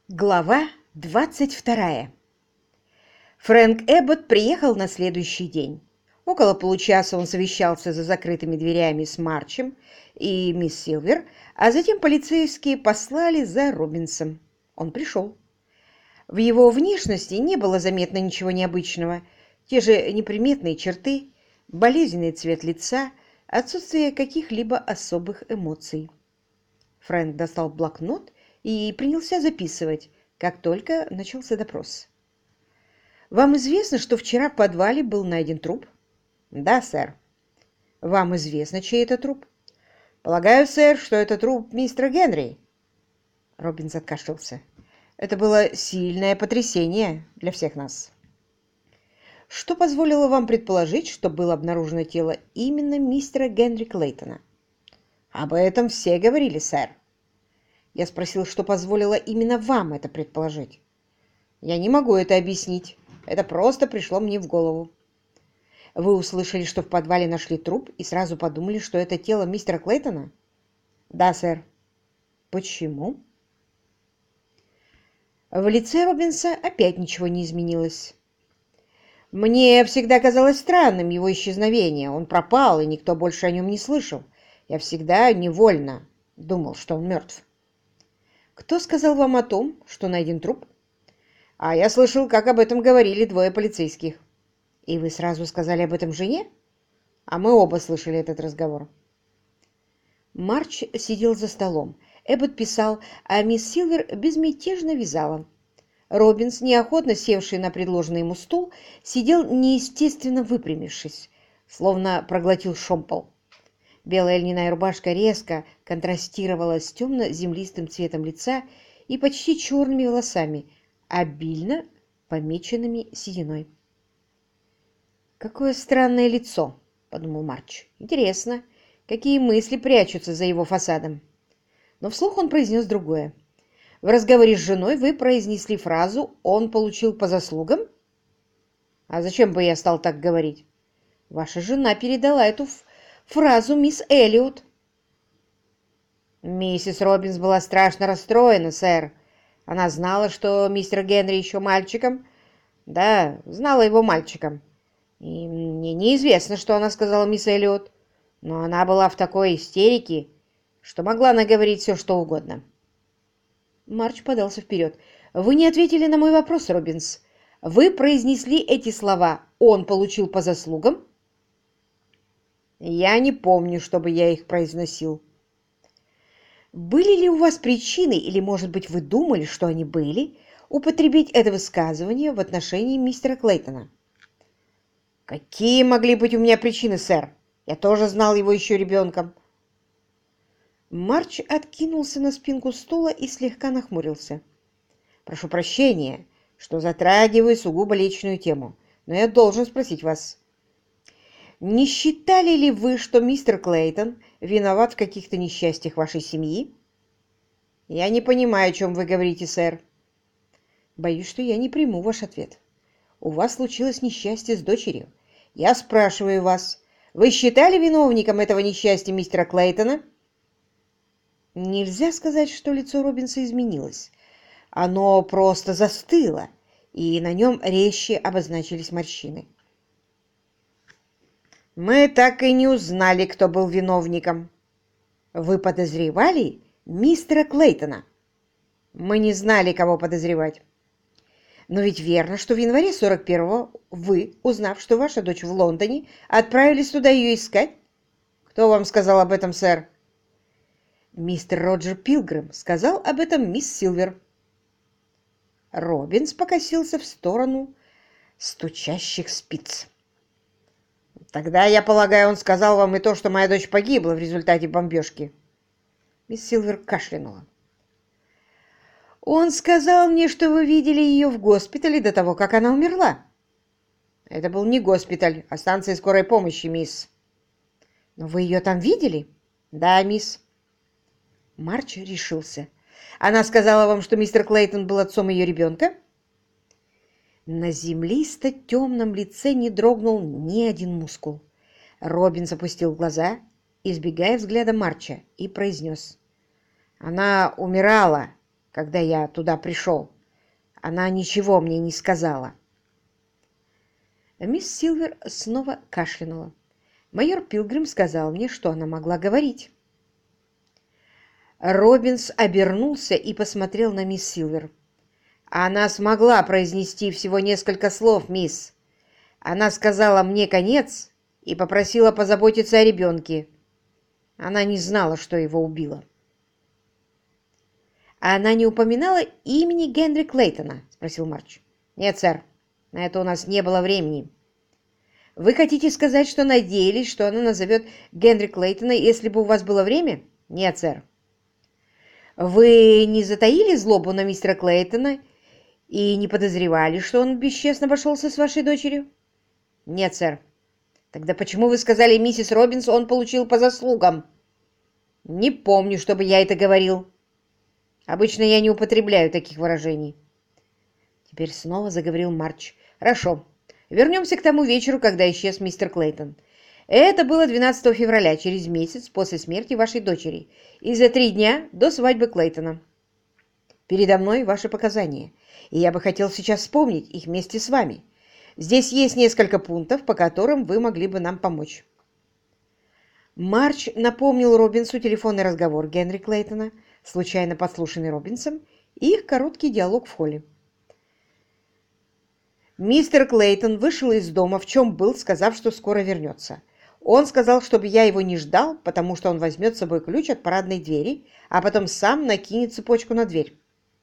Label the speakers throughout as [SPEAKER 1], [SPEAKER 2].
[SPEAKER 1] Глава 22. Фрэнк Эббот приехал на следующий день. Около получаса он совещался за закрытыми дверями с Марчем и мисс Силвер, а затем полицейские послали за Робинсом. Он пришел. В его внешности не было заметно ничего необычного. Те же неприметные черты, болезненный цвет лица, отсутствие каких-либо особых эмоций. Фрэнк достал блокнот и принялся записывать, как только начался допрос. «Вам известно, что вчера в подвале был найден труп?» «Да, сэр». «Вам известно, чей это труп?» «Полагаю, сэр, что это труп мистера Генри». Робинс откашлялся. «Это было сильное потрясение для всех нас». «Что позволило вам предположить, что было обнаружено тело именно мистера Генри Клейтона?» «Об этом все говорили, сэр». Я спросил, что позволило именно вам это предположить. Я не могу это объяснить. Это просто пришло мне в голову. Вы услышали, что в подвале нашли труп и сразу подумали, что это тело мистера Клейтона? Да, сэр. Почему? В лице Робинса опять ничего не изменилось. Мне всегда казалось странным его исчезновение. Он пропал, и никто больше о нем не слышал. Я всегда невольно думал, что он мертв. Кто сказал вам о том, что найден труп? А я слышал, как об этом говорили двое полицейских. И вы сразу сказали об этом жене? А мы оба слышали этот разговор. Марч сидел за столом. Эббот писал, а мисс Силвер безмятежно вязала. Робинс, неохотно севший на предложенный ему стул, сидел неестественно выпрямившись, словно проглотил шомпол. Белая льняная рубашка резко контрастировала с темно-землистым цветом лица и почти черными волосами, обильно помеченными сединой. «Какое странное лицо!» — подумал Марч. «Интересно, какие мысли прячутся за его фасадом?» Но вслух он произнес другое. «В разговоре с женой вы произнесли фразу «он получил по заслугам»?» «А зачем бы я стал так говорить?» «Ваша жена передала эту фразу мисс Эллиот». «Миссис Робинс была страшно расстроена, сэр. Она знала, что мистер Генри еще мальчиком. Да, знала его мальчиком. И мне неизвестно, что она сказала мисс Эллиот, но она была в такой истерике, что могла наговорить все, что угодно». Марч подался вперед. «Вы не ответили на мой вопрос, Робинс. Вы произнесли эти слова «он получил по заслугам»?» «Я не помню, чтобы я их произносил». «Были ли у вас причины, или, может быть, вы думали, что они были, употребить это высказывание в отношении мистера Клейтона?» «Какие могли быть у меня причины, сэр? Я тоже знал его еще ребенком». Марч откинулся на спинку стула и слегка нахмурился. «Прошу прощения, что затрагиваю сугубо личную тему, но я должен спросить вас. Не считали ли вы, что мистер Клейтон виноват в каких-то несчастьях вашей семьи?» «Я не понимаю, о чем вы говорите, сэр». «Боюсь, что я не приму ваш ответ. У вас случилось несчастье с дочерью. Я спрашиваю вас, вы считали виновником этого несчастья мистера Клейтона?» Нельзя сказать, что лицо Робинса изменилось. Оно просто застыло, и на нем резче обозначились морщины. «Мы так и не узнали, кто был виновником». «Вы подозревали мистера Клейтона?» «Мы не знали, кого подозревать». «Но ведь верно, что в январе 41-го вы, узнав, что ваша дочь в Лондоне, отправились туда ее искать?» «Кто вам сказал об этом, сэр?» «Мистер Роджер Пилгрим сказал об этом мисс Силвер». Робинс покосился в сторону стучащих спиц. «Тогда, я полагаю, он сказал вам и то, что моя дочь погибла в результате бомбежки». Мисс Силвер кашлянула. «Он сказал мне, что вы видели ее в госпитале до того, как она умерла». «Это был не госпиталь, а станция скорой помощи, мисс». «Но вы ее там видели?» «Да, мисс». Марч решился. «Она сказала вам, что мистер Клейтон был отцом ее ребенка?» На землисто-темном лице не дрогнул ни один мускул. Робин опустил глаза, избегая взгляда Марча, и произнес. «Она умирала, когда я туда пришел. Она ничего мне не сказала». Мисс Силвер снова кашлянула. Майор Пилгрим сказал мне, что она могла говорить. Робинс обернулся и посмотрел на мисс Силвер. «Она смогла произнести всего несколько слов, мисс. Она сказала мне конец и попросила позаботиться о ребенке. Она не знала, что его убило». «А она не упоминала имени Генри Клейтона?» — спросил Марч. «Нет, сэр, на это у нас не было времени». «Вы хотите сказать, что надеялись, что она назовет Генри Клейтона, если бы у вас было время?» «Нет, сэр». «Вы не затаили злобу на мистера Клейтона и не подозревали, что он бесчестно обошелся с вашей дочерью?» «Нет, сэр». «Тогда почему вы сказали, миссис Робинс, он получил по заслугам?» «Не помню, чтобы я это говорил. Обычно я не употребляю таких выражений». Теперь снова заговорил Марч. «Хорошо. Вернемся к тому вечеру, когда исчез мистер Клейтон. Это было 12 февраля, через месяц после смерти вашей дочери, и за 3 дня до свадьбы Клейтона. Передо мной ваши показания, и я бы хотел сейчас вспомнить их вместе с вами. Здесь есть несколько пунктов, по которым вы могли бы нам помочь». Марч напомнил Робинсу телефонный разговор Генри Клейтона, случайно подслушанный Робинсом, и их короткий диалог в холле. «Мистер Клейтон вышел из дома, в чем был, сказав, что скоро вернется. Он сказал, чтобы я его не ждал, потому что он возьмет с собой ключ от парадной двери, а потом сам накинет цепочку на дверь».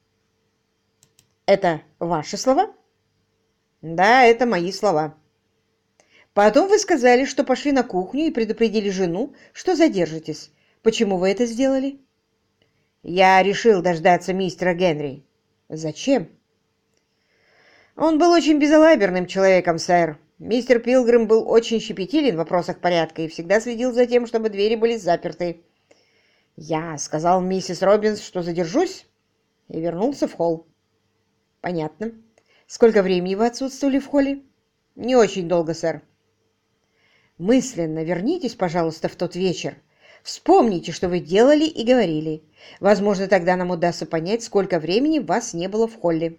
[SPEAKER 1] «Это ваши слова?» «Да, это мои слова». «Потом вы сказали, что пошли на кухню и предупредили жену, что задержитесь. Почему вы это сделали?» «Я решил дождаться мистера Генри». «Зачем?» «Он был очень безалаберным человеком, сэр. Мистер Пилгрим был очень щепетилен в вопросах порядка и всегда следил за тем, чтобы двери были заперты. Я сказал миссис Робинс, что задержусь, и вернулся в холл». «Понятно. Сколько времени вы отсутствовали в холле?» «Не очень долго, сэр». «Мысленно вернитесь, пожалуйста, в тот вечер. Вспомните, что вы делали и говорили. Возможно, тогда нам удастся понять, сколько времени вас не было в холле».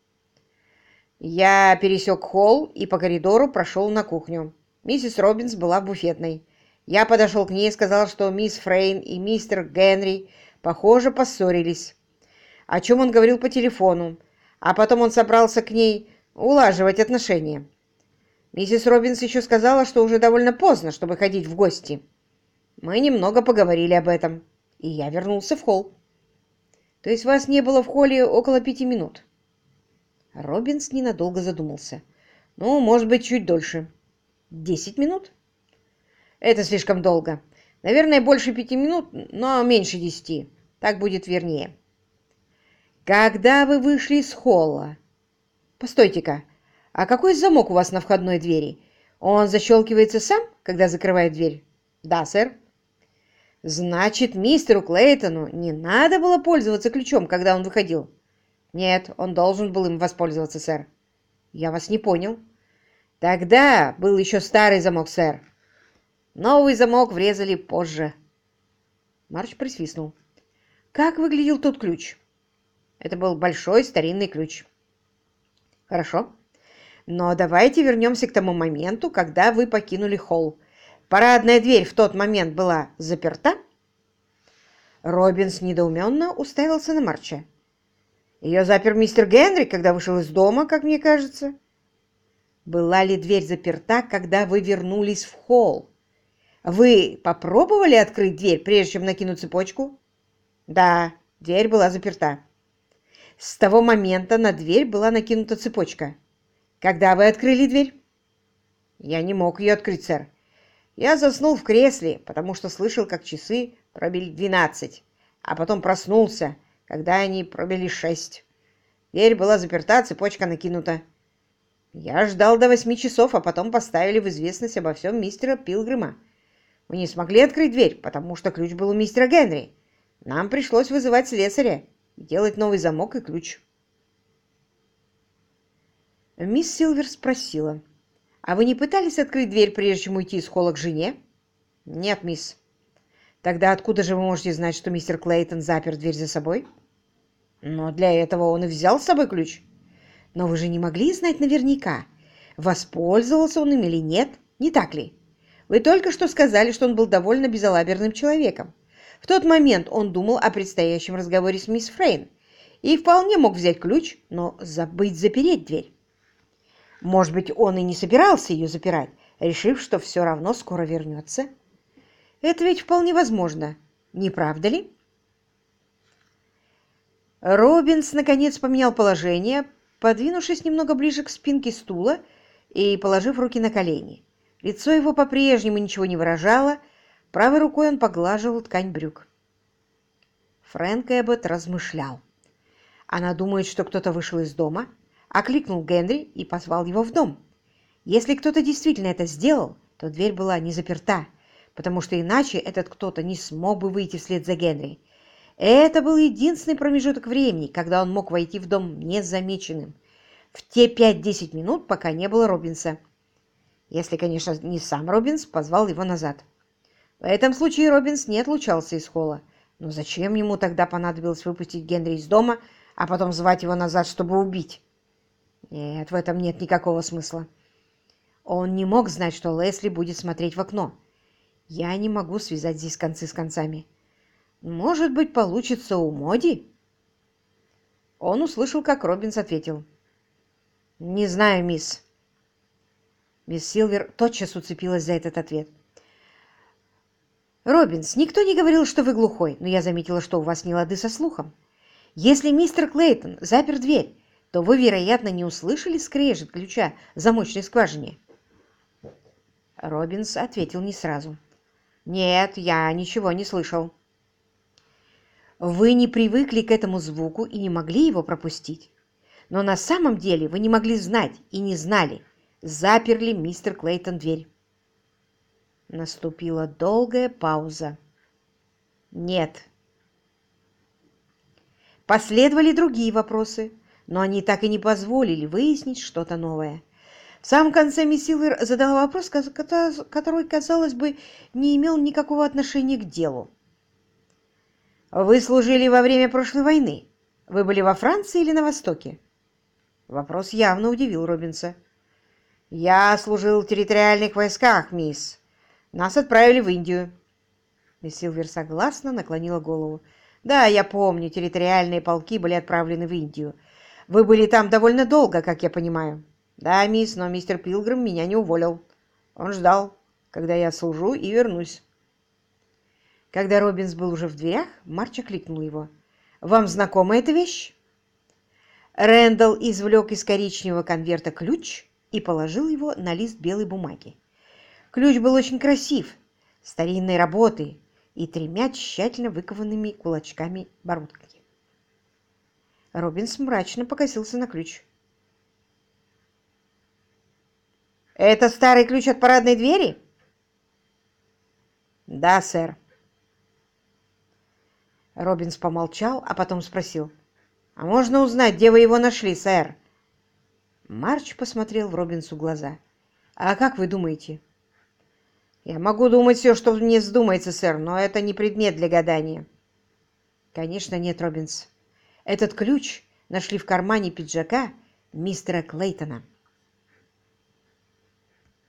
[SPEAKER 1] Я пересек холл и по коридору прошел на кухню. Миссис Робинс была в буфетной. Я подошел к ней и сказал, что мисс Фрейн и мистер Генри, похоже, поссорились. О чем он говорил по телефону, а потом он собрался к ней улаживать отношения. Миссис Робинс еще сказала, что уже довольно поздно, чтобы ходить в гости. Мы немного поговорили об этом, и я вернулся в холл. То есть вас не было в холле около 5 минут? Робинс ненадолго задумался. «Ну, может быть, чуть дольше». 10 минут? Это слишком долго. Наверное, больше 5 минут, но меньше 10. Так будет вернее. Когда вы вышли из холла? Постойте-ка, а какой замок у вас на входной двери? Он защелкивается сам, когда закрывает дверь? Да, сэр. Значит, мистеру Клейтону не надо было пользоваться ключом, когда он выходил? Нет, он должен был им воспользоваться, сэр. Я вас не понял. Тогда был еще старый замок, сэр. Новый замок врезали позже. Марч присвистнул. Как выглядел тот ключ? Это был большой старинный ключ. Хорошо. Но давайте вернемся к тому моменту, когда вы покинули холл. Парадная дверь в тот момент была заперта? Робинс недоуменно уставился на Марча. Ее запер мистер Генри, когда вышел из дома, как мне кажется. Была ли дверь заперта, когда вы вернулись в холл? Вы попробовали открыть дверь, прежде чем накинуть цепочку? Да, дверь была заперта. С того момента на дверь была накинута цепочка. Когда вы открыли дверь? Я не мог ее открыть, сэр. Я заснул в кресле, потому что слышал, как часы пробили 12, а потом проснулся, когда они пробили 6. Дверь была заперта, цепочка накинута. Я ждал до 8 часов, а потом поставили в известность обо всем мистера Пилгрима. Мы не смогли открыть дверь, потому что ключ был у мистера Генри. Нам пришлось вызывать слесаря и делать новый замок и ключ. Мисс Силвер спросила, «А вы не пытались открыть дверь, прежде чем уйти из холла к жене?» «Нет, мисс». «Тогда откуда же вы можете знать, что мистер Клейтон запер дверь за собой?» Но для этого он и взял с собой ключ. Но вы же не могли знать наверняка, воспользовался он им или нет, не так ли? Вы только что сказали, что он был довольно безалаберным человеком. В тот момент он думал о предстоящем разговоре с мисс Фрейн и вполне мог взять ключ, но забыть запереть дверь. Может быть, он и не собирался ее запирать, решив, что все равно скоро вернется. Это ведь вполне возможно, не правда ли? Робинс наконец поменял положение, подвинувшись немного ближе к спинке стула и положив руки на колени. Лицо его по-прежнему ничего не выражало, правой рукой он поглаживал ткань брюк. Фрэнк Эббот размышлял. Она думает, что кто-то вышел из дома, окликнул Генри и позвал его в дом. Если кто-то действительно это сделал, то дверь была не заперта, потому что иначе этот кто-то не смог бы выйти вслед за Генри. Это был единственный промежуток времени, когда он мог войти в дом незамеченным, в те 5-10 минут, пока не было Робинса. Если, конечно, не сам Робинс позвал его назад. В этом случае Робинс не отлучался из холла. Но зачем ему тогда понадобилось выпустить Генри из дома, а потом звать его назад, чтобы убить? Нет, в этом нет никакого смысла. Он не мог знать, что Лесли будет смотреть в окно. Я не могу связать здесь концы с концами. Может быть, получится у Моди? Он услышал, как Робинс ответил. «Не знаю, мисс». Мисс Силвер тотчас уцепилась за этот ответ. «Робинс, никто не говорил, что вы глухой, но я заметила, что у вас не лады со слухом. Если мистер Клейтон запер дверь, то вы, вероятно, не услышали скрежет ключа в замочной скважине». Робинс ответил не сразу. «Нет, я ничего не слышал». «Вы не привыкли к этому звуку и не могли его пропустить. Но на самом деле вы не могли знать и не знали, запер ли мистер Клейтон дверь». Наступила долгая пауза. «Нет». Последовали другие вопросы, но они так и не позволили выяснить что-то новое. В самом конце мисс Силвер задала вопрос, который, казалось бы, не имел никакого отношения к делу. «Вы служили во время прошлой войны. Вы были во Франции или на Востоке?» Вопрос явно удивил Робинса. «Я служил в территориальных войсках, мисс. Нас отправили в Индию». Мисс Силвер согласно наклонила голову. «Да, я помню, территориальные полки были отправлены в Индию. Вы были там довольно долго, как я понимаю». «Да, мисс, но мистер Пилгрим меня не уволил. Он ждал, когда я служу и вернусь». Когда Робинс был уже в дверях, Марч окликнул его. «Вам знакома эта вещь?» Рэндалл извлек из коричневого конверта ключ и положил его на лист белой бумаги. Ключ был очень красив, старинной работы и 3 тщательно выкованными кулачками-бородками. Робинс мрачно покосился на ключ. «Это старый ключ от парадной двери?» «Да, сэр». Робинс помолчал, а потом спросил. «А можно узнать, где вы его нашли, сэр?» Марч посмотрел в Робинсу глаза. «А как вы думаете?» «Я могу думать все, что мне вздумается, сэр, но это не предмет для гадания». «Конечно нет, Робинс. Этот ключ нашли в кармане пиджака мистера Клейтона».